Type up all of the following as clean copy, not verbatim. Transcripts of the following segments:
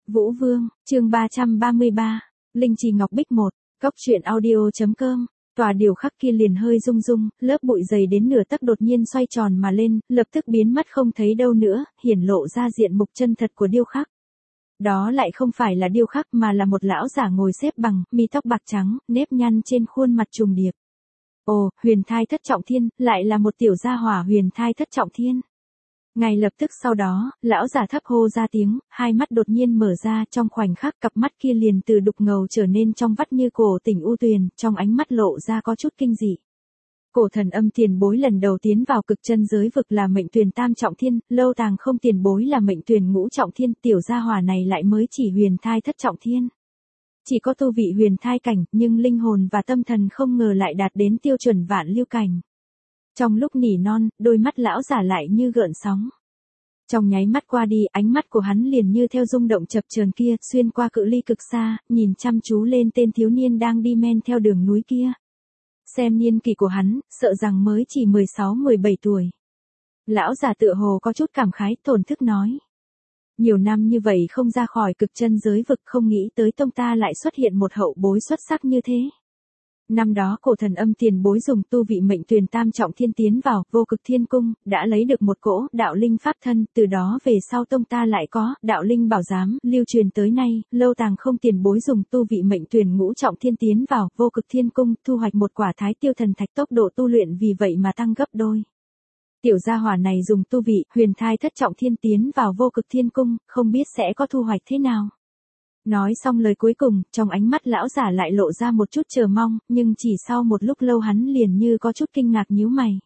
Vũ Vương, chương 333, Linh Trì Ngọc Bích 1, Cốc truyện audio.com. Tòa điều khắc kia liền hơi rung rung, lớp bụi dày đến nửa tấc đột nhiên xoay tròn mà lên, lập tức biến mất không thấy đâu nữa, hiển lộ ra diện mục chân thật của điêu khắc. Đó lại không phải là điêu khắc mà là một lão giả ngồi xếp bằng, mi tóc bạc trắng, nếp nhăn trên khuôn mặt trùng điệp. Ồ, huyền thai thất trọng thiên, lại là một tiểu gia hỏa huyền thai thất trọng thiên. Ngay lập tức sau đó, lão giả thấp hô ra tiếng, hai mắt đột nhiên mở ra, trong khoảnh khắc cặp mắt kia liền từ đục ngầu trở nên trong vắt như cổ tỉnh u tuyền, trong ánh mắt lộ ra có chút kinh dị. Cổ thần âm tiền bối lần đầu tiến vào cực chân giới vực là mệnh tuyền tam trọng thiên, lâu tàng không tiền bối là mệnh tuyền ngũ trọng thiên, tiểu gia hỏa này lại mới chỉ huyền thai thất trọng thiên. Chỉ có tu vị huyền thai cảnh, nhưng linh hồn và tâm thần không ngờ lại đạt đến tiêu chuẩn vạn lưu cảnh. Trong lúc nỉ non, đôi mắt lão giả lại như gợn sóng. Trong nháy mắt qua đi, ánh mắt của hắn liền như theo rung động chập chờn kia, xuyên qua cự ly cực xa, nhìn chăm chú lên tên thiếu niên đang đi men theo đường núi kia. Xem niên kỷ của hắn, sợ rằng mới chỉ 16-17 tuổi. Lão giả tựa hồ có chút cảm khái, thổn thức nói. Nhiều năm như vậy không ra khỏi cực chân giới vực, không nghĩ tới tông ta lại xuất hiện một hậu bối xuất sắc như thế. Năm đó cổ thần âm tiền bối dùng tu vị mệnh tuyền tam trọng thiên tiến vào vô cực thiên cung, đã lấy được một cỗ đạo linh pháp thân, từ đó về sau tông ta lại có đạo linh bảo giám, lưu truyền tới nay, lâu tàng không tiền bối dùng tu vị mệnh tuyền ngũ trọng thiên tiến vào vô cực thiên cung, thu hoạch một quả thái tiêu thần thạch, tốc độ tu luyện vì vậy mà tăng gấp đôi. Tiểu gia hỏa này dùng tu vị huyền thai thất trọng thiên tiến vào vô cực thiên cung, không biết sẽ có thu hoạch thế nào. Nói xong lời cuối cùng, trong ánh mắt lão giả lại lộ ra một chút chờ mong, nhưng chỉ sau một lúc lâu hắn liền như có chút kinh ngạc nhíu mày.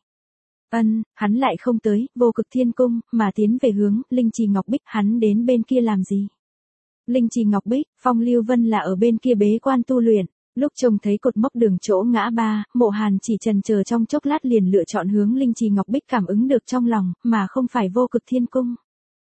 Hắn lại không tới vô cực thiên cung, mà tiến về hướng Linh Trì Ngọc Bích, hắn đến bên kia làm gì? Linh Trì Ngọc Bích, Phong Lưu Vân là ở bên kia bế quan tu luyện. Lúc trông thấy cột mốc đường chỗ ngã ba, Mộ Hàn chỉ chần chờ trong chốc lát liền lựa chọn hướng Linh Trì Ngọc Bích cảm ứng được trong lòng, mà không phải vô cực thiên cung.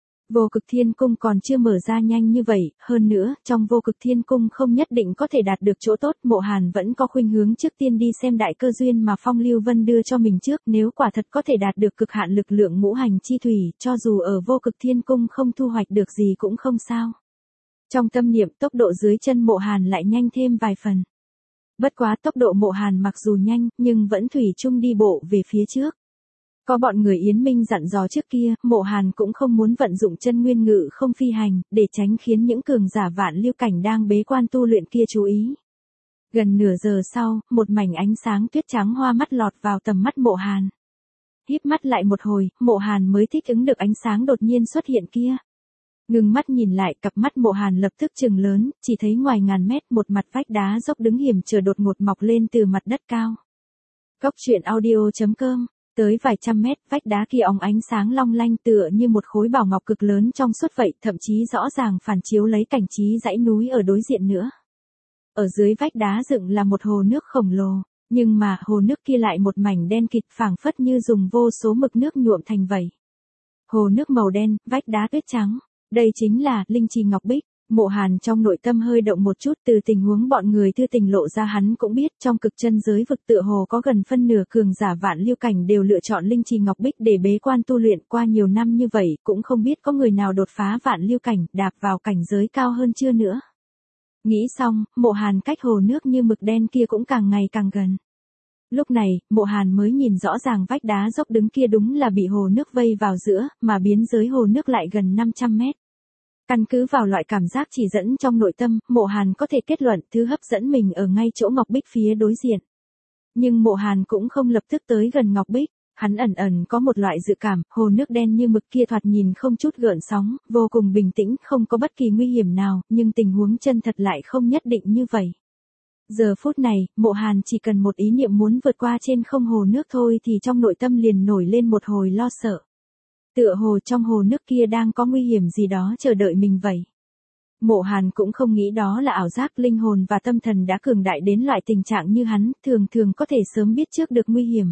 Vô cực thiên cung còn chưa mở ra nhanh như vậy, hơn nữa, trong vô cực thiên cung không nhất định có thể đạt được chỗ tốt, Mộ Hàn vẫn có khuynh hướng trước tiên đi xem đại cơ duyên mà Phong Lưu Vân đưa cho mình trước, nếu quả thật có thể đạt được cực hạn lực lượng ngũ hành chi thủy, cho dù ở vô cực thiên cung không thu hoạch được gì cũng không sao. Trong tâm niệm, tốc độ dưới chân Mộ Hàn lại nhanh thêm vài phần. Bất quá tốc độ Mộ Hàn mặc dù nhanh, nhưng vẫn thủy chung đi bộ về phía trước. Có bọn người Yến Minh dặn dò trước kia, Mộ Hàn cũng không muốn vận dụng chân nguyên ngự không phi hành, để tránh khiến những cường giả vạn lưu cảnh đang bế quan tu luyện kia chú ý. Gần nửa giờ sau, một mảnh ánh sáng tuyết trắng hoa mắt lọt vào tầm mắt Mộ Hàn. Híp mắt lại một hồi, Mộ Hàn mới thích ứng được ánh sáng đột nhiên xuất hiện kia. Ngừng mắt nhìn lại, cặp mắt Mộ Hàn lập tức trừng lớn, chỉ thấy ngoài ngàn mét một mặt vách đá dốc đứng hiểm trở đột ngột mọc lên từ mặt đất cao. Cốc truyện audio.com. Tới vài trăm mét, vách đá kia óng ánh sáng long lanh tựa như một khối bảo ngọc cực lớn trong suốt vậy, thậm chí rõ ràng phản chiếu lấy cảnh trí dãy núi ở đối diện nữa. Ở dưới vách đá dựng là một hồ nước khổng lồ, nhưng mà hồ nước kia lại một mảnh đen kịt, phảng phất như dùng vô số mực nước nhuộm thành vậy. Hồ nước màu đen, vách đá tuyết trắng, đây chính là Linh Trì Ngọc Bích. Mộ Hàn trong nội tâm hơi động một chút, từ tình huống bọn người thư tình lộ ra hắn cũng biết, trong cực chân giới vực tựa hồ có gần phân nửa cường giả vạn lưu cảnh đều lựa chọn Linh Trì Ngọc Bích để bế quan tu luyện, qua nhiều năm như vậy, cũng không biết có người nào đột phá vạn lưu cảnh, đạp vào cảnh giới cao hơn chưa nữa. Nghĩ xong, Mộ Hàn cách hồ nước như mực đen kia cũng càng ngày càng gần. Lúc này, Mộ Hàn mới nhìn rõ ràng vách đá dốc đứng kia đúng là bị hồ nước vây vào giữa, mà biên giới hồ nước lại gần 500 mét. Căn cứ vào loại cảm giác chỉ dẫn trong nội tâm, Mộ Hàn có thể kết luận thứ hấp dẫn mình ở ngay chỗ Ngọc Bích phía đối diện. Nhưng Mộ Hàn cũng không lập tức tới gần Ngọc Bích, hắn ẩn có một loại dự cảm, hồ nước đen như mực kia thoạt nhìn không chút gợn sóng, vô cùng bình tĩnh, không có bất kỳ nguy hiểm nào, nhưng tình huống chân thật lại không nhất định như vậy. Giờ phút này, Mộ Hàn chỉ cần một ý niệm muốn vượt qua trên không hồ nước thôi thì trong nội tâm liền nổi lên một hồi lo sợ. Tựa hồ trong hồ nước kia đang có nguy hiểm gì đó chờ đợi mình vậy. Mộ Hàn cũng không nghĩ đó là ảo giác, linh hồn và tâm thần đã cường đại đến loại tình trạng như hắn, thường có thể sớm biết trước được nguy hiểm.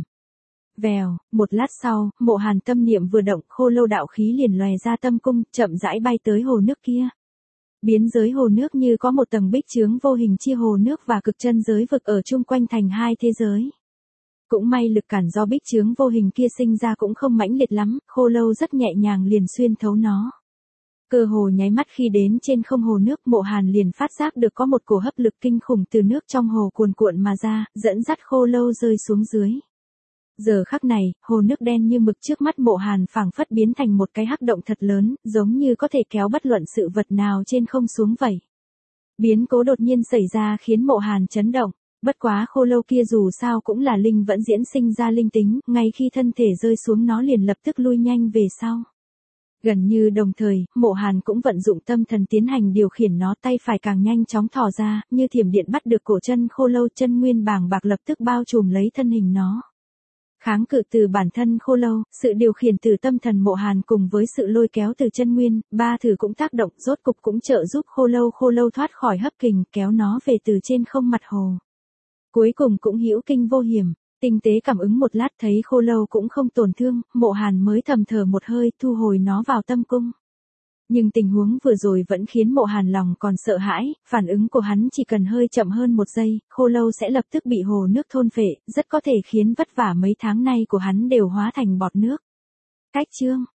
Vèo, một lát sau, Mộ Hàn tâm niệm vừa động, khô lâu đạo khí liền lòe ra tâm cung, chậm rãi bay tới hồ nước kia. Biên giới hồ nước như có một tầng bích chướng vô hình chia hồ nước và cực chân giới vực ở chung quanh thành hai thế giới. Cũng may lực cản do bích chướng vô hình kia sinh ra cũng không mãnh liệt lắm, khô lâu rất nhẹ nhàng liền xuyên thấu nó. Cơ hồ nháy mắt khi đến trên không hồ nước, Mộ Hàn liền phát giác được có một cổ hấp lực kinh khủng từ nước trong hồ cuồn cuộn mà ra, dẫn dắt khô lâu rơi xuống dưới. Giờ khắc này, hồ nước đen như mực trước mắt Mộ Hàn phảng phất biến thành một cái hắc động thật lớn, giống như có thể kéo bất luận sự vật nào trên không xuống vậy. Biến cố đột nhiên xảy ra khiến Mộ Hàn chấn động, bất quá khô lâu kia dù sao cũng là linh vẫn diễn sinh ra linh tính, ngay khi thân thể rơi xuống nó liền lập tức lui nhanh về sau. Gần như đồng thời, Mộ Hàn cũng vận dụng tâm thần tiến hành điều khiển nó, tay phải càng nhanh chóng thò ra, như thiểm điện bắt được cổ chân khô lâu, chân nguyên bàng bạc lập tức bao trùm lấy thân hình nó. Kháng cự từ bản thân khô lâu, sự điều khiển từ tâm thần Mộ Hàn cùng với sự lôi kéo từ chân nguyên, ba thứ cũng tác động, rốt cục cũng trợ giúp khô lâu thoát khỏi hấp kình, kéo nó về từ trên không mặt hồ. Cuối cùng cũng hữu kinh vô hiểm. Tinh tế cảm ứng một lát thấy khô lâu cũng không tổn thương, Mộ Hàn mới thầm thở một hơi, thu hồi nó vào tâm cung. Nhưng tình huống vừa rồi vẫn khiến Mộ Hàn lòng còn sợ hãi, phản ứng của hắn chỉ cần hơi chậm hơn một giây, khô lâu sẽ lập tức bị hồ nước thôn phệ, rất có thể khiến vất vả mấy tháng nay của hắn đều hóa thành bọt nước. Cách chương